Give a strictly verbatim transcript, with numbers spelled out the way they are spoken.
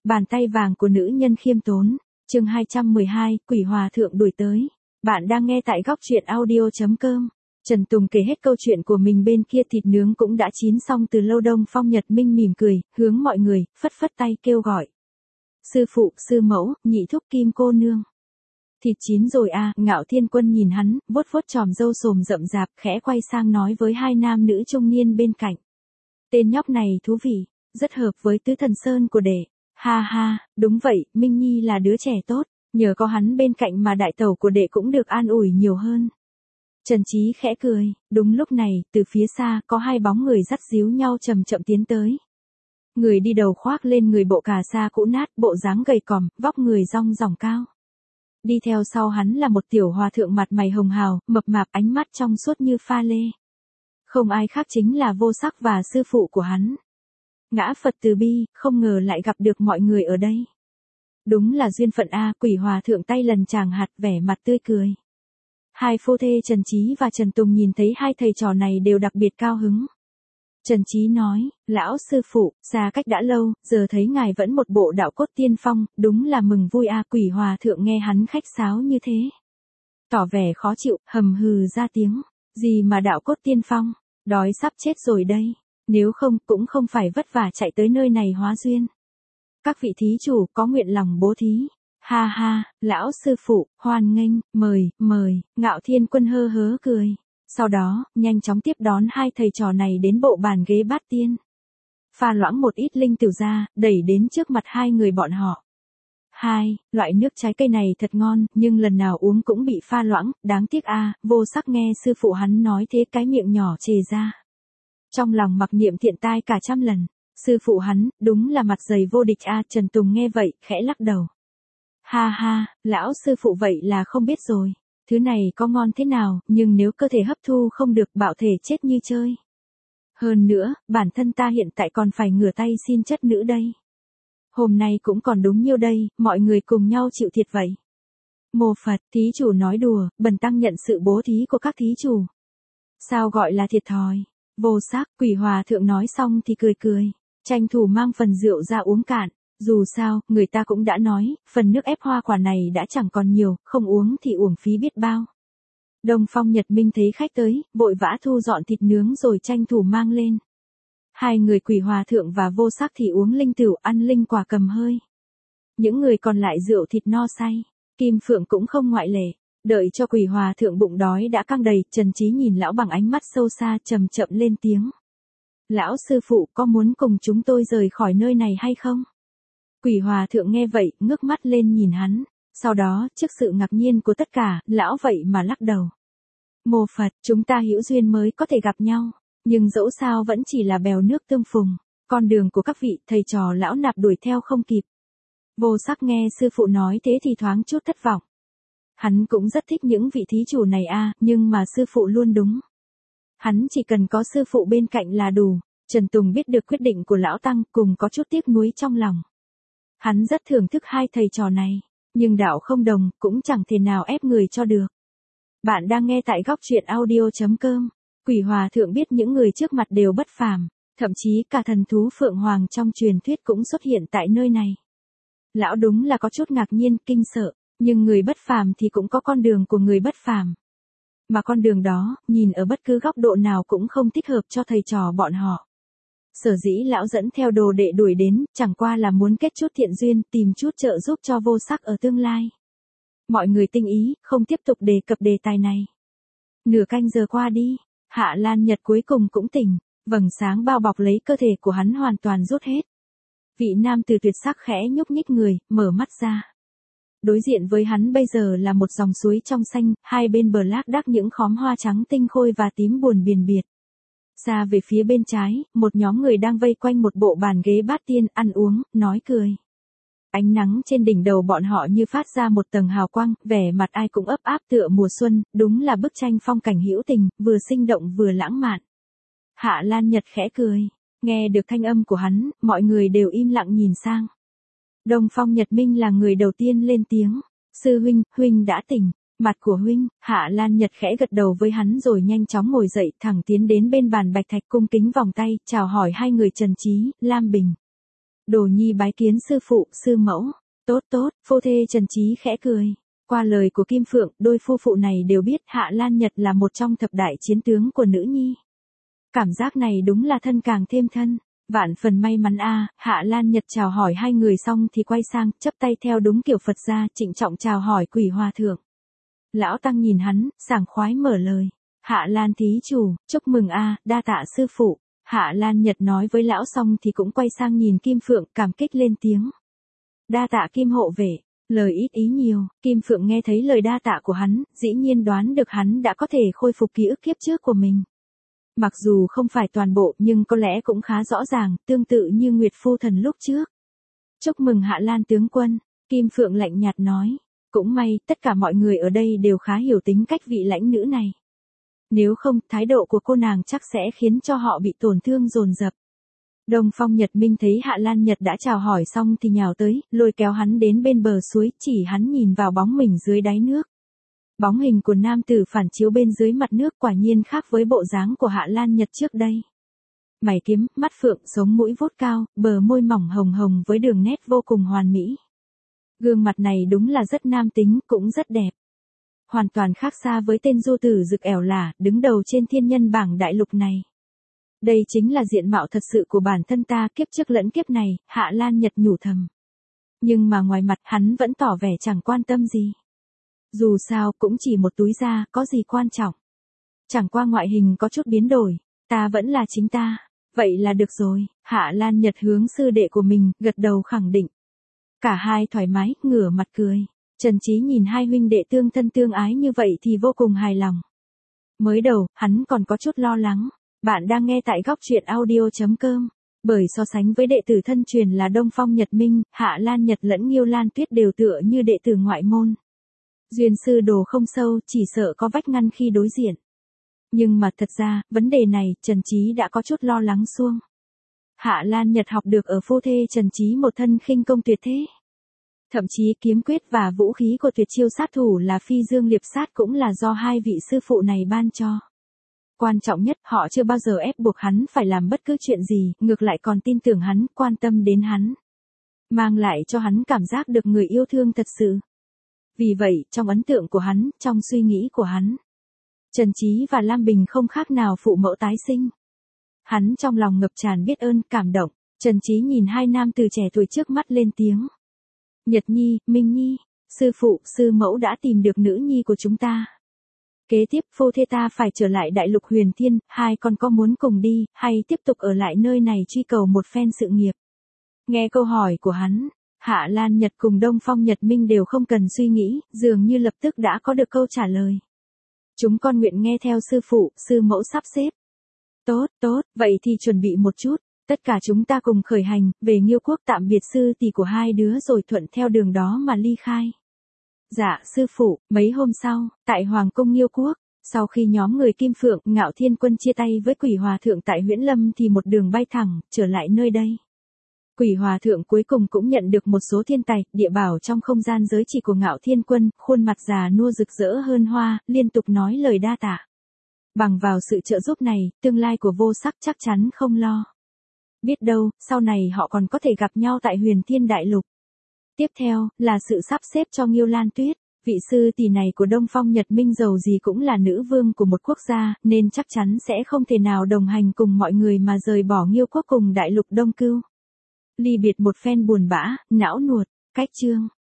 Bàn tay vàng của nữ nhân khiêm tốn. Chương hai trăm mười hai, Quỷ Hòa Thượng đuổi tới. Bạn đang nghe tại góc truyện audio chấm com. Trần Tùng kể hết câu chuyện của mình, bên kia thịt nướng cũng đã chín xong từ lâu. Đông Phong Nhật Minh mỉm cười, hướng mọi người, phất phất tay kêu gọi. Sư phụ, sư mẫu, nhị thúc, Kim cô nương. Thịt chín rồi à, Ngạo Thiên Quân nhìn hắn, vuốt vuốt chòm râu sồm rậm rạp, khẽ quay sang nói với hai nam nữ trung niên bên cạnh. Tên nhóc này thú vị, rất hợp với Tứ Thần Sơn của đệ. Ha ha, đúng vậy, Minh Nhi là đứa trẻ tốt, nhờ có hắn bên cạnh mà đại tẩu của đệ cũng được an ủi nhiều hơn. Trần Chí khẽ cười, đúng lúc này, từ phía xa, có hai bóng người dắt díu nhau chậm chậm tiến tới. Người đi đầu khoác lên người bộ cà sa cũ nát, bộ dáng gầy còm, vóc người rong ròng cao. Đi theo sau hắn là một tiểu hòa thượng mặt mày hồng hào, mập mạp, ánh mắt trong suốt như pha lê. Không ai khác chính là Vô Sắc và sư phụ của hắn. Ngã Phật từ bi, không ngờ lại gặp được mọi người ở đây. Đúng là duyên phận a. Quỷ Hòa Thượng tay lần chàng hạt, vẻ mặt tươi cười. Hai phu thê Trần Chí và Trần Tùng nhìn thấy hai thầy trò này đều đặc biệt cao hứng. Trần Chí nói, lão sư phụ, xa cách đã lâu, giờ thấy ngài vẫn một bộ đạo cốt tiên phong, đúng là mừng vui a. Quỷ Hòa Thượng nghe hắn khách sáo như thế, tỏ vẻ khó chịu, hầm hừ ra tiếng, gì mà đạo cốt tiên phong, đói sắp chết rồi đây, nếu không cũng không phải vất vả chạy tới nơi này hóa duyên. Các vị thí chủ có nguyện lòng bố thí. Ha ha, lão sư phụ, hoan nghênh, mời, mời. Ngạo Thiên Quân hơ hớ cười. Sau đó, nhanh chóng tiếp đón hai thầy trò này đến bộ bàn ghế bát tiên. Pha loãng một ít linh tiểu ra, đẩy đến trước mặt hai người bọn họ. Hai, loại nước trái cây này thật ngon, nhưng lần nào uống cũng bị pha loãng, đáng tiếc a. Vô Sắc nghe sư phụ hắn nói thế cái miệng nhỏ chề ra. Trong lòng mặc niệm thiện tai cả trăm lần. Sư phụ hắn, đúng là mặt dày vô địch a. Trần Tùng nghe vậy, khẽ lắc đầu. Ha ha, lão sư phụ vậy là không biết rồi. Thứ này có ngon thế nào, nhưng nếu cơ thể hấp thu không được, bạo thể chết như chơi. Hơn nữa, bản thân ta hiện tại còn phải ngửa tay xin chất nữ đây. Hôm nay cũng còn đúng nhiêu đây, mọi người cùng nhau chịu thiệt vậy. Mô Phật, thí chủ nói đùa, bần tăng nhận sự bố thí của các thí chủ. Sao gọi là thiệt thòi? Vô Sắc. Quỷ Hòa Thượng nói xong thì cười cười, tranh thủ mang phần rượu ra uống cạn. Dù sao, người ta cũng đã nói, phần nước ép hoa quả này đã chẳng còn nhiều, không uống thì uổng phí biết bao. Đông Phong Nhật Minh thấy khách tới, vội vã thu dọn thịt nướng rồi tranh thủ mang lên. Hai người Quỷ Hòa Thượng và Vô Sắc thì uống linh tửu, ăn linh quả cầm hơi. Những người còn lại rượu thịt no say. Kim Phượng cũng không ngoại lệ. Đợi cho Quỷ Hòa Thượng bụng đói đã căng đầy, Trần Chí nhìn lão bằng ánh mắt sâu xa, chậm chậm lên tiếng. Lão sư phụ có muốn cùng chúng tôi rời khỏi nơi này hay không? Quỷ Hòa Thượng nghe vậy, ngước mắt lên nhìn hắn. Sau đó, trước sự ngạc nhiên của tất cả, lão vậy mà lắc đầu. Mô Phật, chúng ta hữu duyên mới có thể gặp nhau. Nhưng dẫu sao vẫn chỉ là bèo nước tương phùng. Con đường của các vị thầy trò lão nạp đuổi theo không kịp. Vô Sắc nghe sư phụ nói thế thì thoáng chút thất vọng. Hắn cũng rất thích những vị thí chủ này a, nhưng mà sư phụ luôn đúng. Hắn chỉ cần có sư phụ bên cạnh là đủ. Trần Tùng biết được quyết định của lão tăng, cùng có chút tiếc nuối trong lòng. Hắn rất thưởng thức hai thầy trò này, nhưng đạo không đồng, cũng chẳng thể nào ép người cho được. Bạn đang nghe tại góc truyện audio chấm com. Quỷ Hòa Thượng biết những người trước mặt đều bất phàm, thậm chí cả thần thú Phượng Hoàng trong truyền thuyết cũng xuất hiện tại nơi này. Lão đúng là có chút ngạc nhiên, kinh sợ, nhưng người bất phàm thì cũng có con đường của người bất phàm. Mà con đường đó, nhìn ở bất cứ góc độ nào cũng không thích hợp cho thầy trò bọn họ. Sở dĩ lão dẫn theo đồ đệ đuổi đến, chẳng qua là muốn kết chút thiện duyên, tìm chút trợ giúp cho Vô Sắc ở tương lai. Mọi người tinh ý, không tiếp tục đề cập đề tài này. Nửa canh giờ qua đi, Hạ Lan Nhật cuối cùng cũng tỉnh, vầng sáng bao bọc lấy cơ thể của hắn hoàn toàn rút hết. Vị nam từ tuyệt sắc khẽ nhúc nhích người, mở mắt ra. Đối diện với hắn bây giờ là một dòng suối trong xanh, hai bên bờ lác đác những khóm hoa trắng tinh khôi và tím buồn biền biệt. Xa về phía bên trái, một nhóm người đang vây quanh một bộ bàn ghế bát tiên, ăn uống, nói cười. Ánh nắng trên đỉnh đầu bọn họ như phát ra một tầng hào quang, vẻ mặt ai cũng ấp áp tựa mùa xuân, đúng là bức tranh phong cảnh hữu tình, vừa sinh động vừa lãng mạn. Hạ Lan Nhật khẽ cười, nghe được thanh âm của hắn, mọi người đều im lặng nhìn sang. Đông Phong Nhật Minh là người đầu tiên lên tiếng, sư huynh, huynh đã tỉnh. Mặt của huynh. Hạ Lan Nhật khẽ gật đầu với hắn rồi nhanh chóng ngồi dậy, thẳng tiến đến bên bàn bạch thạch, cung kính vòng tay, chào hỏi hai người Trần Chí, Lam Bình. Đồ nhi bái kiến sư phụ, sư mẫu. Tốt tốt, phu thê Trần Chí khẽ cười. Qua lời của Kim Phượng, đôi phu phụ này đều biết Hạ Lan Nhật là một trong thập đại chiến tướng của nữ nhi. Cảm giác này đúng là thân càng thêm thân. Vạn phần may mắn a. Hạ Lan Nhật chào hỏi hai người xong thì quay sang, chắp tay theo đúng kiểu Phật gia, trịnh trọng chào hỏi Quỷ Hòa thượng. Lão tăng nhìn hắn, sảng khoái mở lời. Hạ Lan thí chủ, chúc mừng a, đa tạ sư phụ. Hạ Lan Nhật nói với lão xong thì cũng quay sang nhìn Kim Phượng, cảm kích lên tiếng. Đa tạ Kim hộ vệ. Lời ít ý nhiều, Kim Phượng nghe thấy lời đa tạ của hắn, dĩ nhiên đoán được hắn đã có thể khôi phục ký ức kiếp trước của mình. Mặc dù không phải toàn bộ nhưng có lẽ cũng khá rõ ràng, tương tự như Nguyệt Phu Thần lúc trước. Chúc mừng Hạ Lan tướng quân, Kim Phượng lạnh nhạt nói. Cũng may, tất cả mọi người ở đây đều khá hiểu tính cách vị lãnh nữ này. Nếu không, thái độ của cô nàng chắc sẽ khiến cho họ bị tổn thương dồn dập. Đông Phong Nhật Minh thấy Hạ Lan Nhật đã chào hỏi xong thì nhào tới, lôi kéo hắn đến bên bờ suối, chỉ hắn nhìn vào bóng mình dưới đáy nước. Bóng hình của nam tử phản chiếu bên dưới mặt nước quả nhiên khác với bộ dáng của Hạ Lan Nhật trước đây. Mày kiếm, mắt phượng, sống mũi vuốt cao, bờ môi mỏng hồng hồng với đường nét vô cùng hoàn mỹ. Gương mặt này đúng là rất nam tính, cũng rất đẹp. Hoàn toàn khác xa với tên du tử rực ẻo lả, đứng đầu trên thiên nhân bảng đại lục này. Đây chính là diện mạo thật sự của bản thân ta kiếp trước lẫn kiếp này, Hạ Lan Nhật nhủ thầm. Nhưng mà ngoài mặt hắn vẫn tỏ vẻ chẳng quan tâm gì. Dù sao cũng chỉ một túi da, có gì quan trọng. Chẳng qua ngoại hình có chút biến đổi, ta vẫn là chính ta, vậy là được rồi. Hạ Lan Nhật hướng sư đệ của mình, gật đầu khẳng định. Cả hai thoải mái, ngửa mặt cười. Trần Chí nhìn hai huynh đệ tương thân tương ái như vậy thì vô cùng hài lòng. Mới đầu, hắn còn có chút lo lắng. Bạn đang nghe tại góc truyện audio chấm com. Bởi so sánh với đệ tử thân truyền là Đông Phong Nhật Minh, Hạ Lan Nhật lẫn Nghiêu Lan Tuyết đều tựa như đệ tử ngoại môn. Duyên sư đồ không sâu, chỉ sợ có vách ngăn khi đối diện. Nhưng mà thật ra, vấn đề này, Trần Chí đã có chút lo lắng xuông. Hạ Lan Nhật học được ở phu thê Trần Chí một thân khinh công tuyệt thế. Thậm chí kiếm quyết và vũ khí của tuyệt chiêu sát thủ là phi dương liệp sát cũng là do hai vị sư phụ này ban cho. Quan trọng nhất, họ chưa bao giờ ép buộc hắn phải làm bất cứ chuyện gì, ngược lại còn tin tưởng hắn, quan tâm đến hắn. Mang lại cho hắn cảm giác được người yêu thương thật sự. Vì vậy, trong ấn tượng của hắn, trong suy nghĩ của hắn, Trần Chí và Lam Bình không khác nào phụ mẫu tái sinh. Hắn trong lòng ngập tràn biết ơn, cảm động. Trần Chí nhìn hai nam từ trẻ tuổi trước mắt lên tiếng. Nhật Nhi, Minh Nhi, sư phụ, sư mẫu đã tìm được nữ nhi của chúng ta. Kế tiếp, phu thê ta phải trở lại đại lục Huyền Thiên, hai con có muốn cùng đi, hay tiếp tục ở lại nơi này truy cầu một phen sự nghiệp? Nghe câu hỏi của hắn, Hạ Lan Nhật cùng Đông Phong Nhật Minh đều không cần suy nghĩ, dường như lập tức đã có được câu trả lời. Chúng con nguyện nghe theo sư phụ, sư mẫu sắp xếp. Tốt, tốt, vậy thì chuẩn bị một chút. Tất cả chúng ta cùng khởi hành, về Nghiêu quốc tạm biệt sư tỷ của hai đứa rồi thuận theo đường đó mà ly khai. Dạ, sư phụ. Mấy hôm sau, tại Hoàng cung Nghiêu quốc, sau khi nhóm người Kim Phượng, Ngạo Thiên Quân chia tay với Quỷ Hòa thượng tại Huyễn Lâm thì một đường bay thẳng, trở lại nơi đây. Quỷ Hòa thượng cuối cùng cũng nhận được một số thiên tài, địa bảo trong không gian giới chỉ của Ngạo Thiên Quân, khuôn mặt già nua rực rỡ hơn hoa, liên tục nói lời đa tạ. Bằng vào sự trợ giúp này, tương lai của vô sắc chắc chắn không lo. Biết đâu, sau này họ còn có thể gặp nhau tại Huyền Thiên Đại Lục. Tiếp theo, là sự sắp xếp cho Nghiêu Lan Tuyết. Vị sư tỷ này của Đông Phong Nhật Minh dầu gì cũng là nữ vương của một quốc gia, nên chắc chắn sẽ không thể nào đồng hành cùng mọi người mà rời bỏ Nghiêu quốc cùng Đại Lục Đông Cưu. Ly biệt một phen buồn bã, não nuột, cách chương.